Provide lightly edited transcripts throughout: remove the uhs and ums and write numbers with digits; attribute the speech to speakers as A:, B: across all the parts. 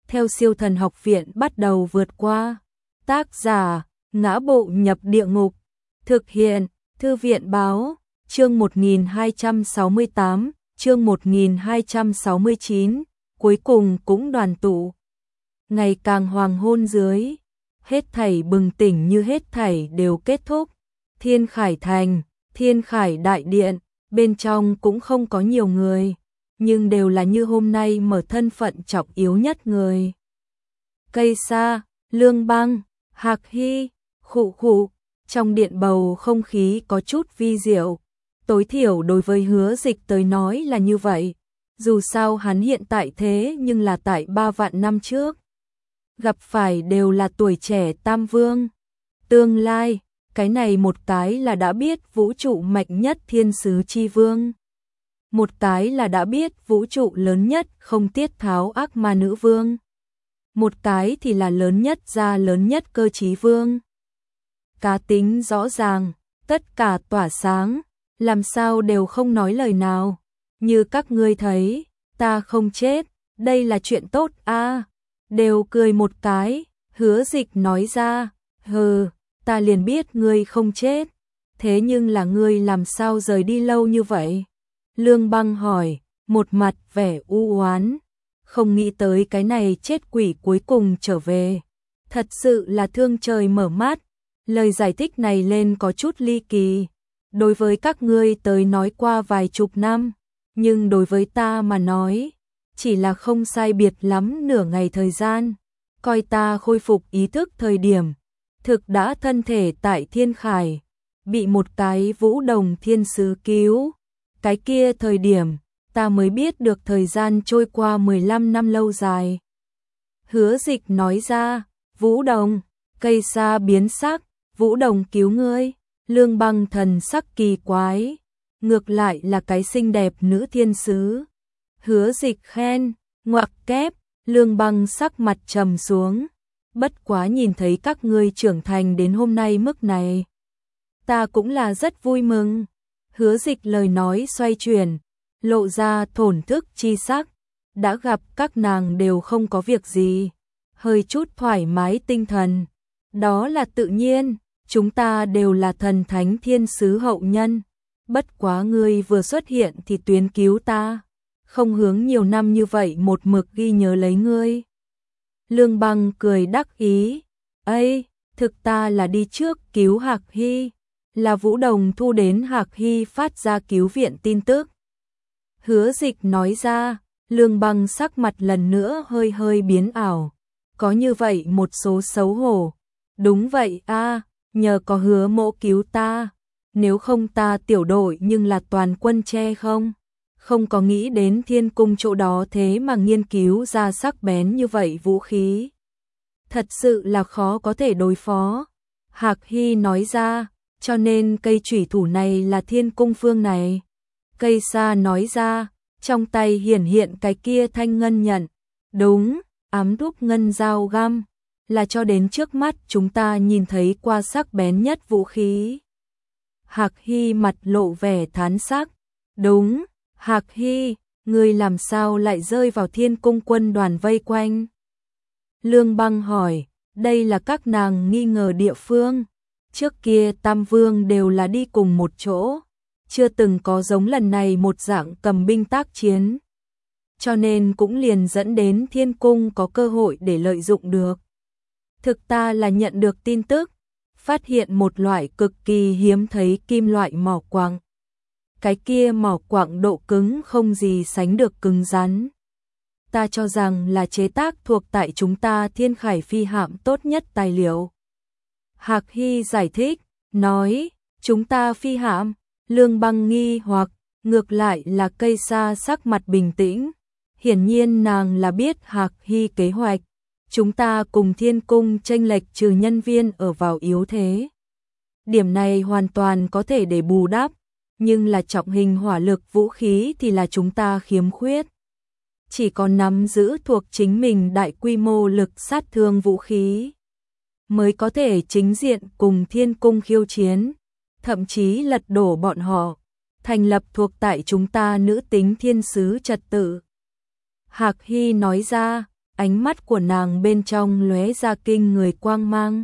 A: theo Siêu Thần Học Viện bắt đầu vượt qua. Tác giả: Ngã Bộ Nhập Địa Ngục. Thực hiện: Thư viện báo. Chương 1268, chương 1269, cuối cùng cũng đoàn tụ. Ngày càng hoàng hôn dưới, hết thảy bừng tỉnh như hết thảy đều kết thúc. Thiên Khải Thành, Thiên Khải Đại Điện, bên trong cũng không có nhiều người, nhưng đều là như hôm nay mở thân phận trọng yếu nhất người. Cây Sa, Lương Băng, Hạc Hy, Khụ Khụ, trong điện bầu không khí có chút vi diệu. Tối thiểu đối với Hứa Dịch tới nói là như vậy. Dù sao hắn hiện tại thế nhưng là tại 3 vạn năm trước. Gặp phải đều là tuổi trẻ Tam Vương. Tương lai, cái này một cái là đã biết vũ trụ mạnh nhất Thiên Sứ Chi Vương. Một cái là đã biết vũ trụ lớn nhất Không Tiết Tháo Ác Ma Nữ Vương. Một cái thì là lớn nhất gia lớn nhất Cơ Chí Vương. Cá tính rõ ràng, tất cả tỏa sáng, làm sao đều không nói lời nào. Như các ngươi thấy, ta không chết, đây là chuyện tốt a. Đều cười một cái, Hứa Dịch nói ra, hừ, ta liền biết ngươi không chết, thế nhưng là ngươi làm sao rời đi lâu như vậy? Lương Băng hỏi, một mặt vẻ u oán, không nghĩ tới cái này chết quỷ cuối cùng trở về. Thật sự là thương trời mở mắt, lời giải thích này lên có chút ly kỳ. Đối với các ngươi tới nói qua vài chục năm, nhưng đối với ta mà nói, chỉ là không sai biệt lắm nửa ngày thời gian. Coi ta khôi phục ý thức thời điểm, thực đã thân thể tại Thiên Khải, bị một cái Vũ Đồng Thiên Sứ cứu. Cái kia thời điểm, ta mới biết được thời gian trôi qua 15 năm lâu dài. Hứa Dịch nói ra, Vũ Đồng, Cây Sa biến sắc, Vũ Đồng cứu ngươi. Lương Băng thần sắc kỳ quái, ngược lại là cái xinh đẹp nữ thiên sứ. Hứa Dịch khen, ngoặc kép. Lương Băng sắc mặt trầm xuống, bất quá nhìn thấy các ngươi trưởng thành đến hôm nay mức này, ta cũng là rất vui mừng. Hứa Dịch lời nói xoay chuyển, lộ ra thổn thức chi sắc, đã gặp các nàng đều không có việc gì, hơi chút thoải mái tinh thần, đó là tự nhiên. Chúng ta đều là thần thánh thiên sứ hậu nhân, bất quá ngươi vừa xuất hiện thì tuyến cứu ta, không hướng nhiều năm như vậy một mực ghi nhớ lấy ngươi. Lương Băng cười đắc ý, ấy, thực ta là đi trước cứu Hạc Hy, là Vũ Đồng thu đến Hạc Hy phát ra cứu viện tin tức. Hứa Dịch nói ra, Lương Băng sắc mặt lần nữa hơi hơi biến ảo, có như vậy một số xấu hổ. Đúng vậy a, nhờ có Hứa Mỗ cứu ta, nếu không ta tiểu đội nhưng là toàn quân che không có nghĩ đến Thiên Cung chỗ đó thế mà nghiên cứu ra sắc bén như vậy vũ khí. Thật sự là khó có thể đối phó. Hạc Hy nói ra, cho nên cây chủy thủ này là Thiên Cung phương này. Cây Sa nói ra, trong tay hiển hiện cái kia thanh ngân nhận. Đúng, ám đúc ngân dao găm, là cho đến trước mắt chúng ta nhìn thấy qua sắc bén nhất vũ khí. Hạc Hy mặt lộ vẻ thán sắc. Đúng, Hạc Hy, ngươi làm sao lại rơi vào Thiên Cung quân đoàn vây quanh? Lương Băng hỏi, đây là các nàng nghi ngờ địa phương. Trước kia Tam Vương đều là đi cùng một chỗ, chưa từng có giống lần này một dạng cầm binh tác chiến. Cho nên cũng liền dẫn đến Thiên Cung có cơ hội để lợi dụng được. Thực ta là nhận được tin tức, phát hiện một loại cực kỳ hiếm thấy kim loại mỏ quặng. Cái kia mỏ quặng độ cứng không gì sánh được cứng rắn. Ta cho rằng là chế tác thuộc tại chúng ta Thiên Khải phi hạm tốt nhất tài liệu. Hạc Hy giải thích, nói, chúng ta phi hạm. Lương Băng nghi hoặc, ngược lại là Cây Sa sắc mặt bình tĩnh. Hiển nhiên nàng là biết Hạc Hy kế hoạch. Chúng ta cùng Thiên Cung chênh lệch trừ nhân viên ở vào yếu thế. Điểm này hoàn toàn có thể để bù đắp, nhưng là trọng hình hỏa lực vũ khí thì là chúng ta khiếm khuyết. Chỉ có nắm giữ thuộc chính mình đại quy mô lực sát thương vũ khí, mới có thể chính diện cùng Thiên Cung khiêu chiến, thậm chí lật đổ bọn họ, thành lập thuộc tại chúng ta nữ tính thiên sứ trật tự. Hạc Hy nói ra, ánh mắt của nàng bên trong lóe ra kinh người quang mang.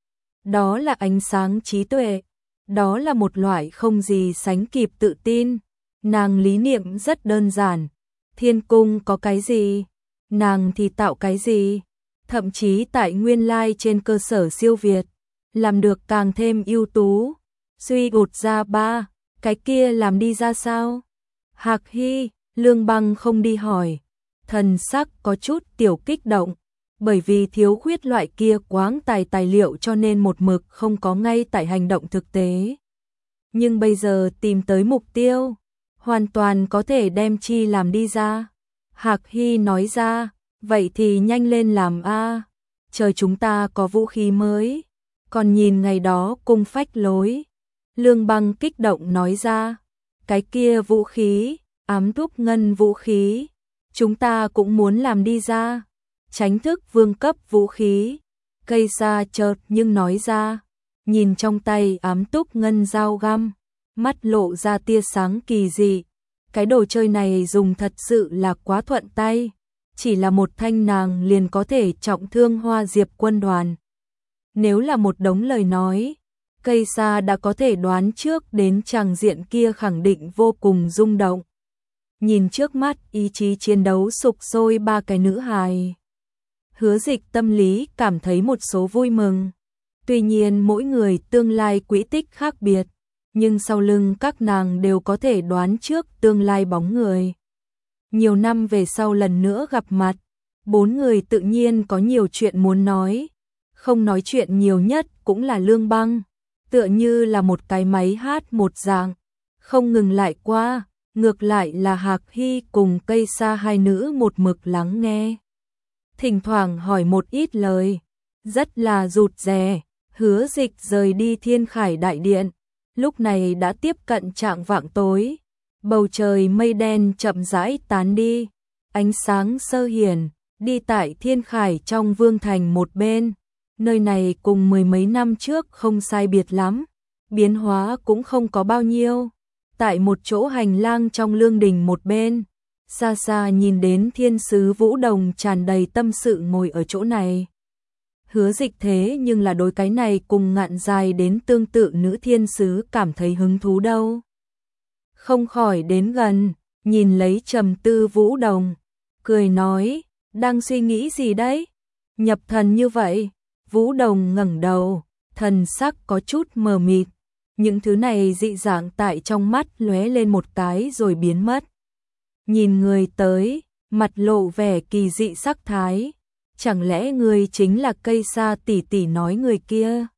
A: Đó là ánh sáng trí tuệ, đó là một loại không gì sánh kịp tự tin. Nàng lý niệm rất đơn giản, thiên cung có cái gì, nàng thì tạo cái gì, thậm chí tại nguyên lai trên cơ sở siêu việt, làm được càng thêm ưu tú. Suy gột ra ba, cái kia làm đi ra sao? Hạc Hy, Lương Băng không đi hỏi, thần sắc có chút tiểu kích động, bởi vì thiếu khuyết loại kia quáng tài liệu cho nên một mực không có ngay tại hành động thực tế. Nhưng bây giờ tìm tới mục tiêu, hoàn toàn có thể đem chi làm đi ra. Hạc Hy nói ra, vậy thì nhanh lên làm a, chờ chúng ta có vũ khí mới, còn nhìn ngày đó cung phách lối. Lương Băng kích động nói ra, cái kia vũ khí, ám thúc ngân vũ khí, chúng ta cũng muốn làm đi ra, tránh thức vương cấp vũ khí. Cây xa chợt nhưng nói ra, nhìn trong tay ám túc ngân dao găm, mắt lộ ra tia sáng kỳ dị. Cái đồ chơi này dùng thật sự là quá thuận tay, chỉ là một thanh nàng liền có thể trọng thương Hoa Diệp quân đoàn. Nếu là một đống lời nói, cây xa đã có thể đoán trước đến tràng diện kia khẳng định vô cùng rung động. Nhìn trước mắt ý chí chiến đấu sục sôi ba cái nữ hài, Hứa Dịch tâm lý cảm thấy một số vui mừng. Tuy nhiên mỗi người tương lai quỹ tích khác biệt, nhưng sau lưng các nàng đều có thể đoán trước tương lai bóng người. Nhiều năm về sau lần nữa gặp mặt, bốn người tự nhiên có nhiều chuyện muốn nói. Không nói chuyện nhiều nhất cũng là Lương Băng, tựa như là một cái máy hát một dạng, không ngừng lại qua, ngược lại là Hạc Hy cùng cây xa hai nữ một mực lắng nghe. Thỉnh thoảng hỏi một ít lời, rất là rụt rè. Hứa Dịch rời đi Thiên Khải Đại Điện, lúc này đã tiếp cận chạng vạng tối, bầu trời mây đen chậm rãi tán đi, ánh sáng sơ hiển, đi tại Thiên Khải trong vương thành một bên, nơi này cùng mười mấy năm trước không sai biệt lắm, biến hóa cũng không có bao nhiêu. Tại một chỗ hành lang trong lương đình một bên, xa xa nhìn đến thiên sứ Vũ Đồng tràn đầy tâm sự ngồi ở chỗ này. Hứa Dịch thế nhưng là đối cái này cùng ngạn dài đến tương tự nữ thiên sứ cảm thấy hứng thú đâu. Không khỏi đến gần, nhìn lấy trầm tư Vũ Đồng, cười nói, đang suy nghĩ gì đấy? Nhập thần như vậy. Vũ Đồng ngẩng đầu, thần sắc có chút mờ mịt. Những thứ này dị dạng tại trong mắt lóe lên một cái rồi biến mất. Nhìn người tới, mặt lộ vẻ kỳ dị sắc thái. Chẳng lẽ ngươi chính là cây xa tỷ tỷ nói người kia?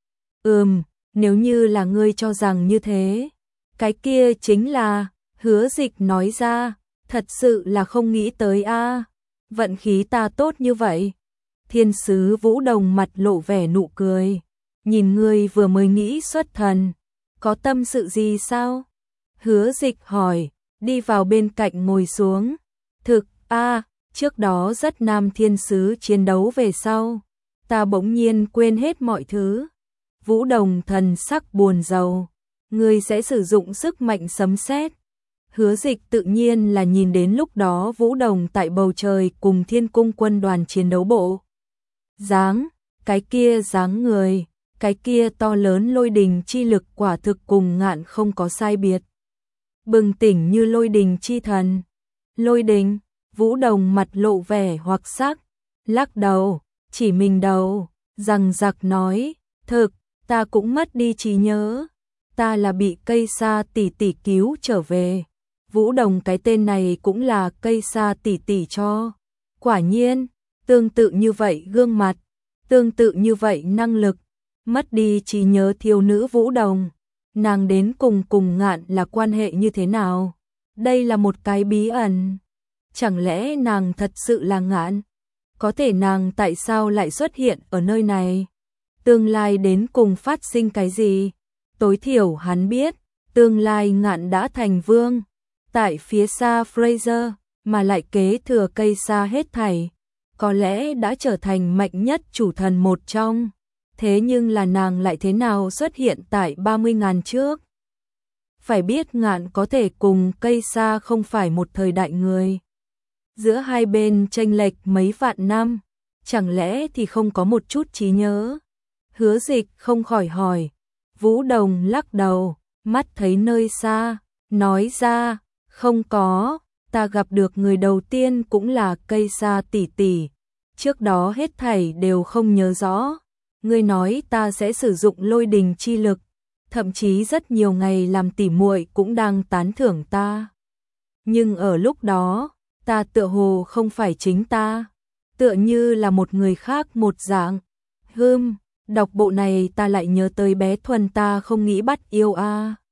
A: Nếu như là ngươi cho rằng như thế, cái kia chính là, Hứa Dịch nói ra, thật sự là không nghĩ tới a, vận khí ta tốt như vậy. Thiên sứ Vũ Đồng mặt lộ vẻ nụ cười, nhìn ngươi vừa mới nghĩ xuất thần, có tâm sự gì sao? Hứa Dịch hỏi, đi vào bên cạnh ngồi xuống. Thực, trước đó rất nam thiên sứ chiến đấu về sau, ta bỗng nhiên quên hết mọi thứ. Vũ Đồng thần sắc buồn rầu, ngươi sẽ sử dụng sức mạnh sấm sét. Hứa Dịch tự nhiên là nhìn đến lúc đó Vũ Đồng tại bầu trời cùng Thiên Cung quân đoàn chiến đấu bộ. Cái kia dáng người, cái kia to lớn lôi đình chi lực quả thực cùng ngạn không có sai biệt. Bừng tỉnh như lôi đình chi thần. Lôi đình, Vũ Đồng mặt lộ vẻ hoặc sắc, lắc đầu, chỉ mình đầu, rằng giặc nói, thực, ta cũng mất đi trí nhớ, ta là bị cây xa tỷ tỷ cứu trở về. Vũ Đồng cái tên này cũng là cây xa tỷ tỷ cho. Quả nhiên, tương tự như vậy gương mặt, tương tự như vậy năng lực, mất đi trí nhớ thiếu nữ Vũ Đồng, nàng đến cùng ngạn là quan hệ như thế nào? Đây là một cái bí ẩn. Chẳng lẽ nàng thật sự là ngạn? Có thể nàng tại sao lại xuất hiện ở nơi này? Tương lai đến cùng phát sinh cái gì? Tối thiểu hắn biết, tương lai ngạn đã thành vương. Tại phía xa Fraser, mà lại kế thừa cây xa hết thảy. Có lẽ đã trở thành mạnh nhất chủ thần một trong. Thế nhưng là nàng lại thế nào xuất hiện tại 30.000 trước? Phải biết ngạn có thể cùng cây xa không phải một thời đại người. Giữa hai bên chênh lệch mấy vạn năm, chẳng lẽ thì không có một chút trí nhớ? Hứa Dịch không khỏi hỏi. Vũ Đồng lắc đầu, mắt thấy nơi xa, nói ra, không có, ta gặp được người đầu tiên cũng là Cây Sa tỷ tỷ, trước đó hết thảy đều không nhớ rõ. Ngươi nói ta sẽ sử dụng lôi đình chi lực, thậm chí rất nhiều ngày làm tỉ muội cũng đang tán thưởng ta. Nhưng ở lúc đó, ta tựa hồ không phải chính ta, tựa như là một người khác một dạng. Đọc bộ này ta lại nhớ tới bé Thuần ta không nghĩ bắt yêu a.